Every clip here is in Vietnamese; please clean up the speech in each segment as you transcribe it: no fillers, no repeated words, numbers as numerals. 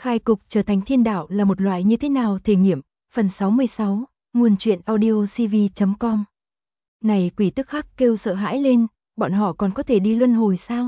Khai cục trở thành thiên đạo là một loại như thế nào thể nghiệm, phần 66, nguồn truyện audio cv.com. Này quỷ tức khắc kêu sợ hãi lên, bọn họ còn có thể đi luân hồi sao?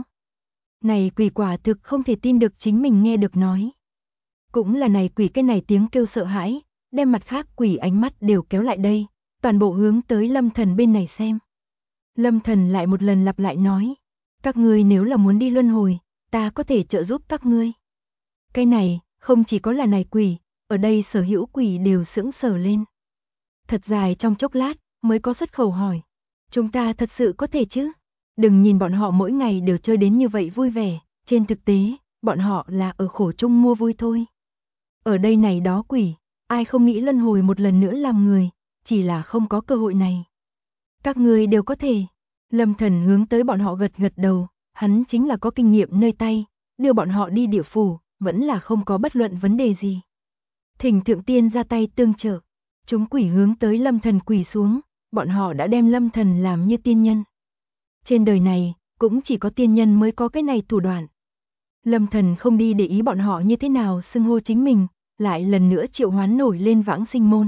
Này quỷ quả thực không thể tin được chính mình nghe được nói. Cũng là này quỷ cái này tiếng kêu sợ hãi, đem mặt khác quỷ ánh mắt đều kéo lại đây, toàn bộ hướng tới Lâm Thần bên này xem. Lâm Thần lại một lần lặp lại nói, các ngươi nếu là muốn đi luân hồi, ta có thể trợ giúp các ngươi. Cái này, không chỉ có là này quỷ, ở đây sở hữu quỷ đều sững sờ lên. Thật dài trong chốc lát, mới có xuất khẩu hỏi. Chúng ta thật sự có thể chứ? Đừng nhìn bọn họ mỗi ngày đều chơi đến như vậy vui vẻ, trên thực tế, bọn họ là ở khổ chung mua vui thôi. Ở đây này đó quỷ, ai không nghĩ luân hồi một lần nữa làm người, chỉ là không có cơ hội này. Các người đều có thể. Lâm Thần hướng tới bọn họ gật gật đầu, hắn chính là có kinh nghiệm nơi tay, đưa bọn họ đi địa phủ, vẫn là không có bất luận vấn đề gì. Thỉnh thượng tiên ra tay tương trợ, chúng quỷ hướng tới Lâm Thần quỳ xuống, bọn họ đã đem Lâm Thần làm như tiên nhân. Trên đời này, cũng chỉ có tiên nhân mới có cái này thủ đoạn. Lâm Thần không đi để ý bọn họ như thế nào xưng hô chính mình, lại lần nữa triệu hoán nổi lên vãng sinh môn.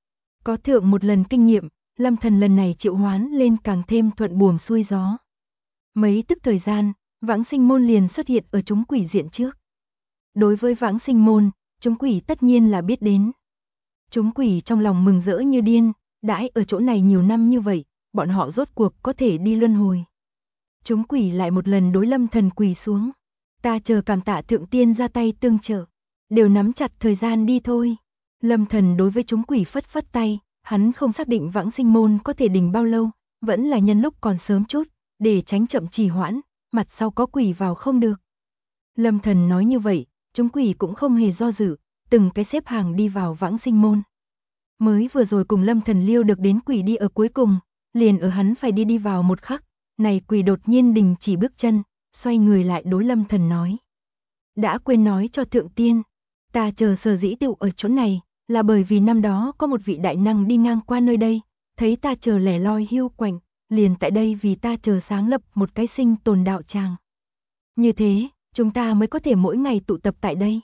Có thượng một lần kinh nghiệm, Lâm Thần lần này triệu hoán lên càng thêm thuận buồm xuôi gió. Mấy tức thời gian, vãng sinh môn liền xuất hiện ở chúng quỷ diện trước. Đối với vãng sinh môn, chúng quỷ tất nhiên là biết đến. Chúng quỷ trong lòng mừng rỡ như điên, đãi ở chỗ này nhiều năm như vậy, bọn họ rốt cuộc có thể đi luân hồi. Chúng quỷ lại một lần đối Lâm Thần quỳ xuống. Ta chờ cảm tạ thượng tiên ra tay tương trợ, đều nắm chặt thời gian đi thôi. Lâm Thần đối với chúng quỷ phất phất tay, hắn không xác định vãng sinh môn có thể đình bao lâu, vẫn là nhân lúc còn sớm chút, để tránh chậm trì hoãn, mặt sau có quỷ vào không được. Lâm Thần nói như vậy, chúng quỷ cũng không hề do dự, từng cái xếp hàng đi vào vãng sinh môn. Mới vừa rồi cùng Lâm Thần liêu được đến quỷ đi ở cuối cùng, liền ở hắn phải đi vào một khắc, này quỷ đột nhiên đình chỉ bước chân, xoay người lại đối Lâm Thần nói. Đã quên nói cho thượng tiên, ta chờ sở dĩ tựu ở chỗ này, là bởi vì năm đó có một vị đại năng đi ngang qua nơi đây, thấy ta chờ lẻ loi hiu quạnh, liền tại đây vì ta chờ sáng lập một cái sinh tồn đạo tràng. Như thế, chúng ta mới có thể mỗi ngày tụ tập tại đây.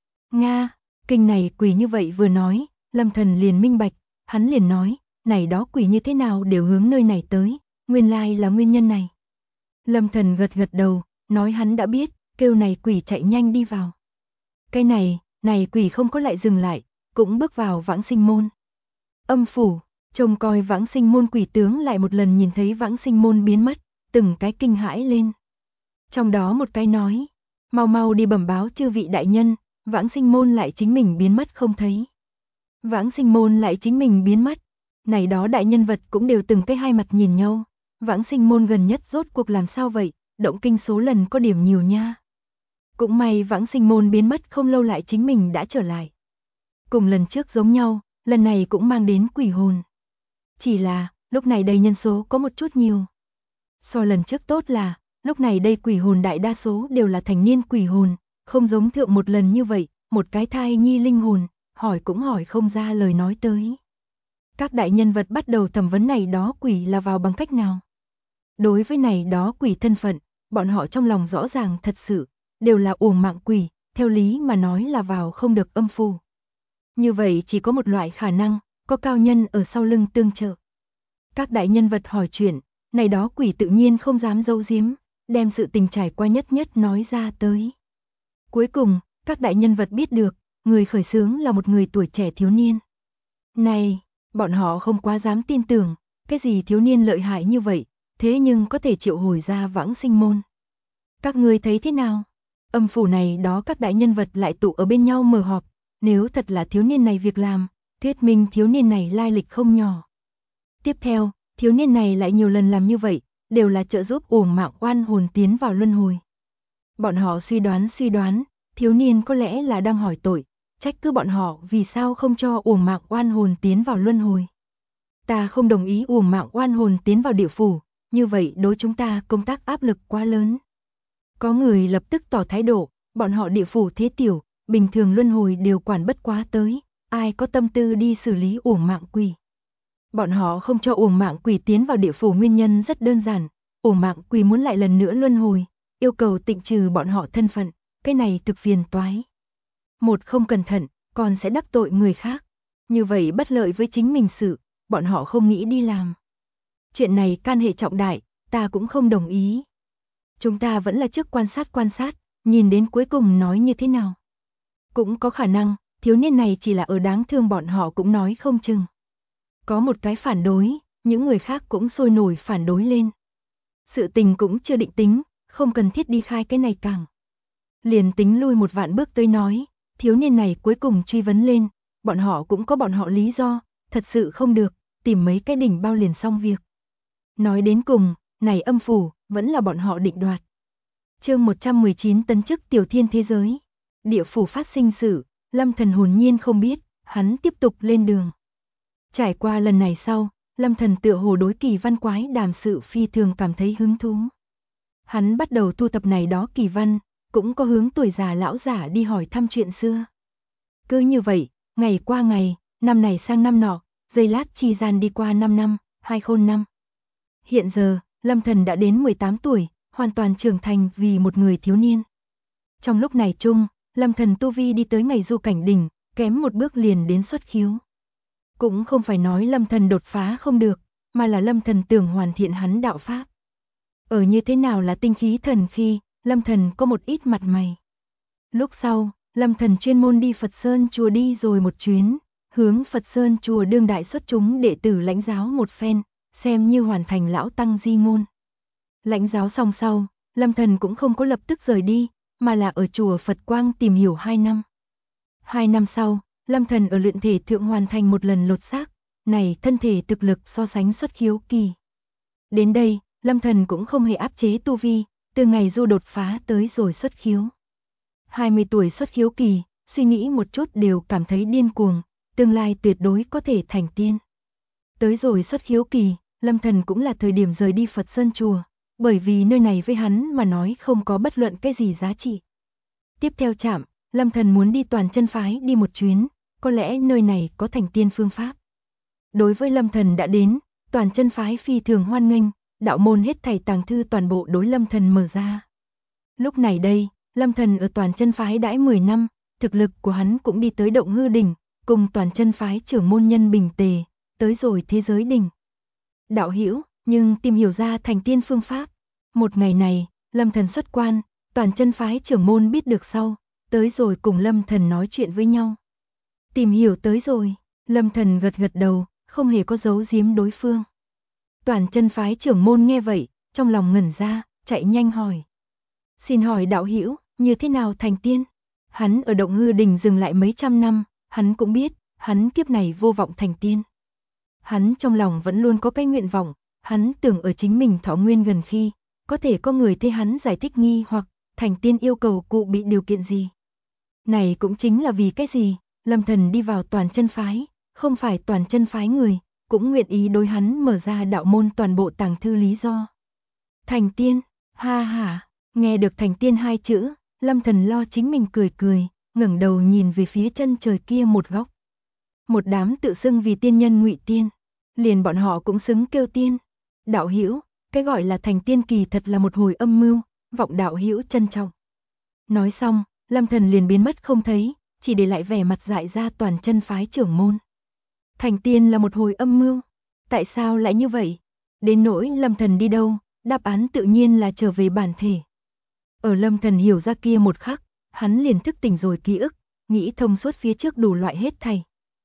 Nga, kinh này quỷ như vậy vừa nói, Lâm Thần liền minh bạch, hắn liền nói, này đó quỷ như thế nào đều hướng nơi này tới, nguyên lai là nguyên nhân này. Lâm Thần gật gật đầu, nói hắn đã biết, kêu này quỷ chạy nhanh đi vào. Cái này quỷ không có lại dừng lại, cũng bước vào vãng sinh môn. Âm phủ, trông coi vãng sinh môn quỷ tướng lại một lần nhìn thấy vãng sinh môn biến mất, từng cái kinh hãi lên. Trong đó một cái nói, mau mau đi bẩm báo chư vị đại nhân, vãng sinh môn lại chính mình biến mất không thấy. Vãng sinh môn lại chính mình biến mất, này đó đại nhân vật cũng đều từng cái hai mặt nhìn nhau. Vãng sinh môn gần nhất rốt cuộc làm sao vậy, động kinh số lần có điểm nhiều nha. Cũng may vãng sinh môn biến mất không lâu lại chính mình đã trở lại. Cùng lần trước giống nhau, lần này cũng mang đến quỷ hồn. Chỉ là, lúc này đây nhân số có một chút nhiều. So lần trước tốt là, lúc này đây quỷ hồn đại đa số đều là thành niên quỷ hồn, không giống thượng một lần như vậy, một cái thai nhi linh hồn, hỏi cũng hỏi không ra lời nói tới. Các đại nhân vật bắt đầu thẩm vấn này đó quỷ là vào bằng cách nào? Đối với này đó quỷ thân phận, bọn họ trong lòng rõ ràng thật sự, đều là uổng mạng quỷ, theo lý mà nói là vào không được âm phủ. Như vậy chỉ có một loại khả năng, có cao nhân ở sau lưng tương trợ. Các đại nhân vật hỏi chuyện, này đó quỷ tự nhiên không dám giấu giếm, đem sự tình trải qua nhất nhất nói ra tới. Cuối cùng, các đại nhân vật biết được, người khởi xướng là một người tuổi trẻ thiếu niên. Này, bọn họ không quá dám tin tưởng, cái gì thiếu niên lợi hại như vậy, thế nhưng có thể triệu hồi ra vãng sinh môn. Các ngươi thấy thế nào? Âm phủ này đó các đại nhân vật lại tụ ở bên nhau mở họp, nếu thật là thiếu niên này việc làm, thuyết minh thiếu niên này lai lịch không nhỏ. Tiếp theo, thiếu niên này lại nhiều lần làm như vậy, đều là trợ giúp uổng mạng oan hồn tiến vào luân hồi. Bọn họ suy đoán, thiếu niên có lẽ là đang hỏi tội, trách cứ bọn họ vì sao không cho uổng mạng oan hồn tiến vào luân hồi. Ta không đồng ý uổng mạng oan hồn tiến vào địa phủ, như vậy đối chúng ta công tác áp lực quá lớn. Có người lập tức tỏ thái độ, bọn họ địa phủ thế tiểu, bình thường luân hồi đều quản bất quá tới, ai có tâm tư đi xử lý uổng mạng quỷ. Bọn họ không cho uổng mạng quỷ tiến vào địa phủ nguyên nhân rất đơn giản, uổng mạng quỷ muốn lại lần nữa luân hồi, yêu cầu tịnh trừ bọn họ thân phận, cái này thực phiền toái. một không cẩn thận, còn sẽ đắc tội người khác. Như vậy bất lợi với chính mình sự, bọn họ không nghĩ đi làm. Chuyện này can hệ trọng đại, ta cũng không đồng ý. Chúng ta vẫn là trước quan sát, nhìn đến cuối cùng nói như thế nào. Cũng có khả năng, thiếu niên này chỉ là ở đáng thương bọn họ cũng nói không chừng. Có một cái phản đối, những người khác cũng sôi nổi phản đối lên. Sự tình cũng chưa định tính, không cần thiết đi khai cái này càng. Liền tính lui một vạn bước tới nói, thiếu niên này cuối cùng truy vấn lên, bọn họ cũng có bọn họ lý do, thật sự không được, tìm mấy cái đỉnh bao liền xong việc. Nói đến cùng, này âm phủ, vẫn là bọn họ định đoạt. Chương 119 tấn chức tiểu thiên thế giới. Địa phủ phát sinh sự, Lâm Thần hồn nhiên không biết, hắn tiếp tục lên đường. Trải qua lần này sau, Lâm Thần tựa hồ đối kỳ văn quái đàm sự phi thường cảm thấy hứng thú. Hắn bắt đầu thu tập này đó kỳ văn, cũng có hướng tuổi già lão giả đi hỏi thăm chuyện xưa. Cứ như vậy, ngày qua ngày, năm này sang năm nọ, giây lát chi gian đi qua 5 năm, 20 năm. Hiện giờ, Lâm Thần đã đến 18 tuổi, hoàn toàn trưởng thành vì một người thiếu niên. Trong lúc này chung, Lâm Thần tu vi đi tới ngày du cảnh đỉnh, kém một bước liền đến xuất khiếu. Cũng không phải nói Lâm Thần đột phá không được, mà là Lâm Thần tưởng hoàn thiện hắn đạo pháp. Ở như thế nào là tinh khí thần khi, Lâm Thần có một ít mặt mày. Lúc sau, Lâm Thần chuyên môn đi Phật Sơn chùa đi rồi một chuyến, hướng Phật Sơn chùa đương đại xuất chúng đệ tử lãnh giáo một phen, xem như hoàn thành lão tăng di ngôn. Lãnh giáo xong sau, Lâm Thần cũng không có lập tức rời đi, mà là ở chùa Phật Quang tìm hiểu 2 năm. 2 năm sau, Lâm Thần ở luyện thể thượng hoàn thành một lần lột xác, này thân thể thực lực so sánh xuất khiếu kỳ. Đến đây, Lâm Thần cũng không hề áp chế tu vi, từ ngày du đột phá tới rồi xuất khiếu. 20 tuổi xuất khiếu kỳ, suy nghĩ một chút đều cảm thấy điên cuồng, tương lai tuyệt đối có thể thành tiên. Tới rồi xuất khiếu kỳ, Lâm Thần cũng là thời điểm rời đi Phật Sơn chùa, bởi vì nơi này với hắn mà nói không có bất luận cái gì giá trị. Tiếp theo chạm, Lâm Thần muốn đi Toàn Chân phái đi một chuyến, có lẽ nơi này có thành tiên phương pháp. Đối với Lâm Thần đã đến, Toàn Chân phái phi thường hoan nghênh, đạo môn hết thảy tàng thư toàn bộ đối Lâm Thần mở ra. Lúc này đây, Lâm Thần ở Toàn Chân phái đãi 10 năm, thực lực của hắn cũng đi tới Động Hư đỉnh, cùng Toàn Chân phái trưởng môn nhân Bình Tề, tới rồi thế giới đỉnh. Đạo hữu, nhưng tìm hiểu ra thành tiên phương pháp. Một ngày này, Lâm Thần xuất quan, Toàn Chân phái trưởng môn biết được sau, tới rồi cùng Lâm Thần nói chuyện với nhau. Tìm hiểu tới rồi, Lâm Thần gật gật đầu, không hề có giấu giếm đối phương. Toàn Chân phái trưởng môn nghe vậy, trong lòng ngẩn ra, chạy nhanh hỏi. Xin hỏi đạo hữu, như thế nào thành tiên? Hắn ở Động Hư đỉnh dừng lại mấy trăm năm, hắn cũng biết, hắn kiếp này vô vọng thành tiên. Hắn trong lòng vẫn luôn có cái nguyện vọng, hắn tưởng ở chính mình thọ nguyên gần khi, có thể có người thế hắn giải thích nghi hoặc thành tiên yêu cầu cụ bị điều kiện gì. Này cũng chính là vì cái gì, Lâm Thần đi vào Toàn Chân phái, không phải Toàn Chân phái người, cũng nguyện ý đối hắn mở ra đạo môn toàn bộ tàng thư lý do. Thành tiên, ha ha, nghe được thành tiên 2 chữ, Lâm Thần lo chính mình cười cười, ngẩng đầu nhìn về phía chân trời kia một góc. Một đám tự xưng vì tiên nhân ngụy tiên, liền bọn họ cũng xứng kêu tiên. Đạo hữu, cái gọi là thành tiên kỳ thật là một hồi âm mưu, vọng đạo hữu trân trọng. Nói xong, Lâm Thần liền biến mất không thấy, chỉ để lại vẻ mặt dại ra Toàn Chân phái trưởng môn. Thành tiên là một hồi âm mưu, tại sao lại như vậy? Đến nỗi Lâm Thần đi đâu, đáp án tự nhiên là trở về bản thể. Ở Lâm Thần hiểu ra kia một khắc, hắn liền thức tỉnh rồi ký ức, nghĩ thông suốt phía trước đủ loại hết thảy.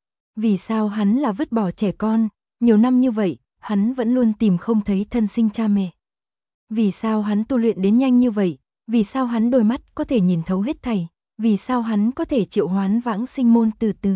Vì sao hắn là vứt bỏ trẻ con, nhiều năm như vậy, hắn vẫn luôn tìm không thấy thân sinh cha mẹ. Vì sao hắn tu luyện đến nhanh như vậy, vì sao hắn đôi mắt có thể nhìn thấu hết thảy, vì sao hắn có thể triệu hoán vãng sinh môn từ từ.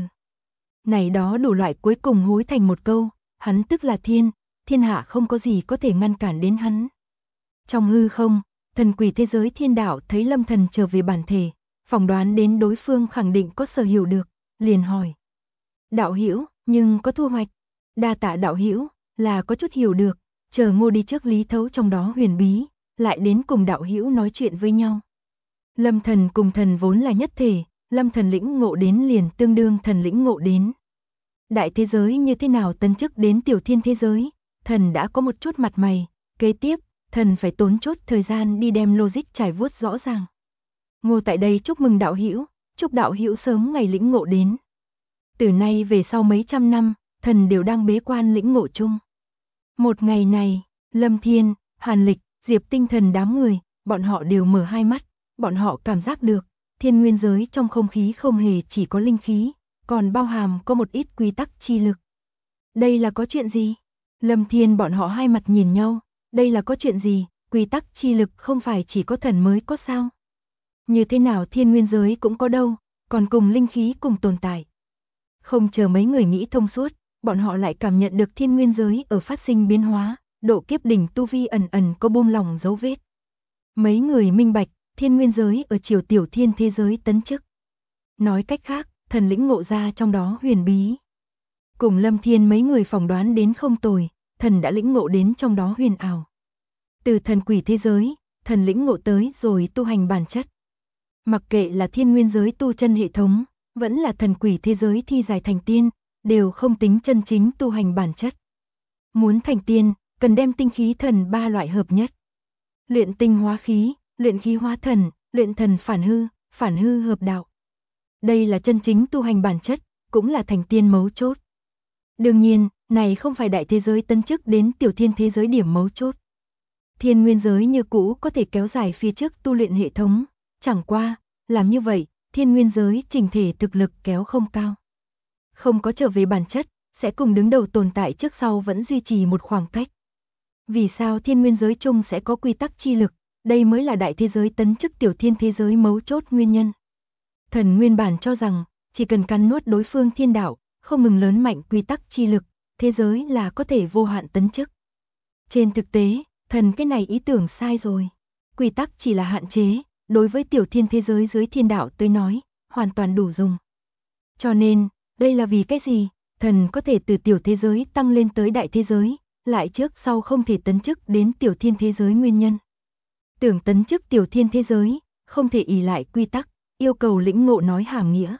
Này đó đủ loại cuối cùng hối thành một câu, hắn tức là thiên, thiên hạ không có gì có thể ngăn cản đến hắn. Trong hư không, thần quỷ thế giới thiên đạo thấy Lâm Thần trở về bản thể, phỏng đoán đến đối phương khẳng định có sở hiểu được, liền hỏi. Đạo hữu, nhưng có thu hoạch. Đa tạ đạo hữu, là có chút hiểu được, chờ Ngô đi trước lý thấu trong đó huyền bí, lại đến cùng đạo hữu nói chuyện với nhau. Lâm Thần cùng thần vốn là nhất thể, Lâm Thần lĩnh ngộ đến liền tương đương thần lĩnh ngộ đến. Đại thế giới như thế nào tấn chức đến tiểu thiên thế giới, thần đã có một chút mặt mày, kế tiếp, thần phải tốn chút thời gian đi đem logic trải vuốt rõ ràng. Ngô tại đây chúc mừng đạo hữu, chúc đạo hữu sớm ngày lĩnh ngộ đến. Từ nay về sau mấy trăm năm, thần đều đang bế quan lĩnh ngộ chung. Một ngày này, Lâm Thiên, Hàn Lịch, Diệp Tinh Thần đám người, bọn họ đều mở hai mắt, bọn họ cảm giác được, thiên nguyên giới trong không khí không hề chỉ có linh khí, còn bao hàm có một ít quy tắc chi lực. Đây là có chuyện gì? Lâm Thiên bọn họ hai mặt nhìn nhau, đây là có chuyện gì? Quy tắc chi lực không phải chỉ có thần mới có sao? Như thế nào thiên nguyên giới cũng có đâu, còn cùng linh khí cùng tồn tại. Không chờ mấy người nghĩ thông suốt, bọn họ lại cảm nhận được thiên nguyên giới ở phát sinh biến hóa, độ kiếp đỉnh tu vi ẩn ẩn có buông lỏng dấu vết. Mấy người minh bạch, thiên nguyên giới ở chiều tiểu thiên thế giới tấn chức. Nói cách khác, thần lĩnh ngộ ra trong đó huyền bí. Cùng Lâm Thiên mấy người phỏng đoán đến không tồi, thần đã lĩnh ngộ đến trong đó huyền ảo. Từ thần quỷ thế giới, thần lĩnh ngộ tới rồi tu hành bản chất. Mặc kệ là thiên nguyên giới tu chân hệ thống, vẫn là thần quỷ thế giới thi giải thành tiên, đều không tính chân chính tu hành bản chất. Muốn thành tiên, cần đem tinh khí thần ba loại hợp nhất. Luyện tinh hóa khí, luyện khí hóa thần, luyện thần phản hư hợp đạo. Đây là chân chính tu hành bản chất, cũng là thành tiên mấu chốt. Đương nhiên, này không phải đại thế giới tấn chức đến tiểu thiên thế giới điểm mấu chốt. Thiên nguyên giới như cũ có thể kéo dài phía trước tu luyện hệ thống, chẳng qua, làm như vậy, thiên nguyên giới chỉnh thể thực lực kéo không cao. Không có trở về bản chất, sẽ cùng đứng đầu tồn tại trước sau vẫn duy trì một khoảng cách. Vì sao thiên nguyên giới chung sẽ có quy tắc chi lực, đây mới là đại thế giới tấn chức tiểu thiên thế giới mấu chốt nguyên nhân. Thần nguyên bản cho rằng, chỉ cần cắn nuốt đối phương thiên đạo, không ngừng lớn mạnh quy tắc chi lực, thế giới là có thể vô hạn tấn chức. Trên thực tế, thần cái này ý tưởng sai rồi. Quy tắc chỉ là hạn chế, đối với tiểu thiên thế giới dưới thiên đạo tới nói, hoàn toàn đủ dùng. Cho nên, đây là vì cái gì? Thần có thể từ tiểu thế giới tăng lên tới đại thế giới, lại trước sau không thể tấn chức đến tiểu thiên thế giới nguyên nhân. Tưởng tấn chức tiểu thiên thế giới, không thể ỷ lại quy tắc, yêu cầu lĩnh ngộ nói hàm nghĩa.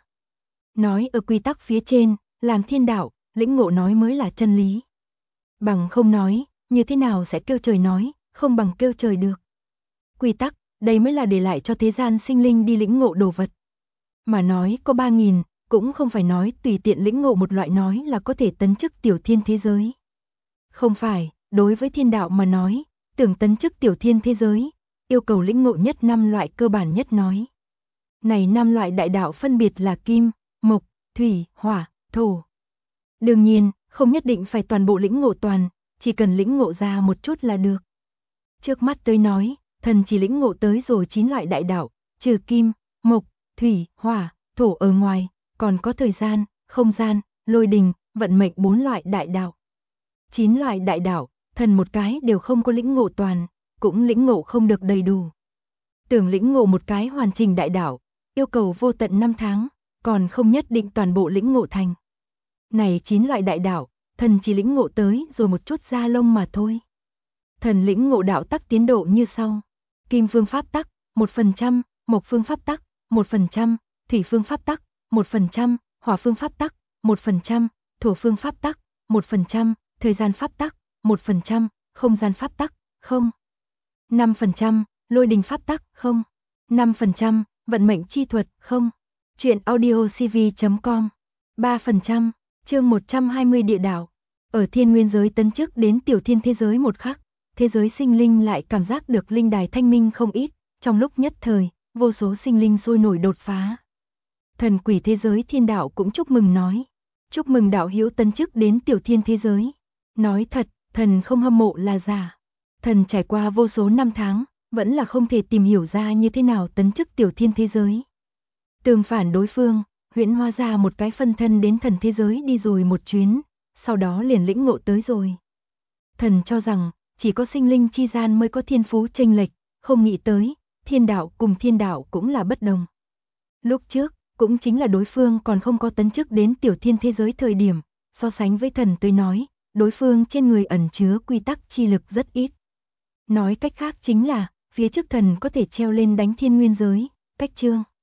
Nói ở quy tắc phía trên, làm thiên đạo, lĩnh ngộ nói mới là chân lý. Bằng không nói, như thế nào sẽ kêu trời nói, không bằng kêu trời được. Quy tắc, đây mới là để lại cho thế gian sinh linh đi lĩnh ngộ đồ vật. Mà nói có 3.000, cũng không phải nói tùy tiện lĩnh ngộ một loại nói là có thể tấn chức tiểu thiên thế giới. Không phải, đối với thiên đạo mà nói, tưởng tấn chức tiểu thiên thế giới, yêu cầu lĩnh ngộ nhất 5 loại cơ bản nhất nói. Này 5 loại đại đạo phân biệt là kim, mộc, thủy, hỏa, thổ. Đương nhiên, không nhất định phải toàn bộ lĩnh ngộ toàn, chỉ cần lĩnh ngộ ra một chút là được. Trước mắt tôi nói, thần chỉ lĩnh ngộ tới rồi 9 loại đại đạo, trừ kim, mộc, thủy, hỏa, thổ ở ngoài, còn có thời gian, không gian, lôi đình, vận mệnh 4 loại đại đạo. 9 loại đại đạo, thần một cái đều không có lĩnh ngộ toàn, cũng lĩnh ngộ không được đầy đủ. Tưởng lĩnh ngộ một cái hoàn chỉnh đại đạo, yêu cầu vô tận 5 tháng, còn không nhất định toàn bộ lĩnh ngộ thành. Này 9 loại đại đạo, thần chỉ lĩnh ngộ tới rồi một chút da lông mà thôi. Thần lĩnh ngộ đạo tắc tiến độ như sau. Kim phương pháp tắc, 1%, mộc phương pháp tắc, 1%, thủy phương pháp tắc, 1%, hỏa phương pháp tắc, 1%, thổ phương pháp tắc, 1%, thời gian pháp tắc, 1%, không gian pháp tắc, 0. 5%, lôi đình pháp tắc, 0. 5%, vận mệnh chi thuật, 0. Chuyện audiocv.com. 3%, chương 120 địa đạo. Ở thiên nguyên giới tấn chức đến tiểu thiên thế giới một khắc, thế giới sinh linh lại cảm giác được linh đài thanh minh không ít, trong lúc nhất thời, vô số sinh linh sôi nổi đột phá. Thần quỷ thế giới thiên đạo cũng chúc mừng nói. Chúc mừng đạo hữu tấn chức đến tiểu thiên thế giới. Nói thật, thần không hâm mộ là giả. Thần trải qua vô số năm tháng, vẫn là không thể tìm hiểu ra như thế nào tấn chức tiểu thiên thế giới. Tương phản đối phương, huyễn hóa ra một cái phân thân đến thần thế giới đi rồi một chuyến, sau đó liền lĩnh ngộ tới rồi. Thần cho rằng, chỉ có sinh linh chi gian mới có thiên phú chênh lệch, không nghĩ tới, thiên đạo cùng thiên đạo cũng là bất đồng. Lúc trước, cũng chính là đối phương còn không có tấn chức đến tiểu thiên thế giới thời điểm, so sánh với thần tới nói, đối phương trên người ẩn chứa quy tắc chi lực rất ít. Nói cách khác chính là, phía trước thần có thể treo lên đánh thiên nguyên giới, cách chương.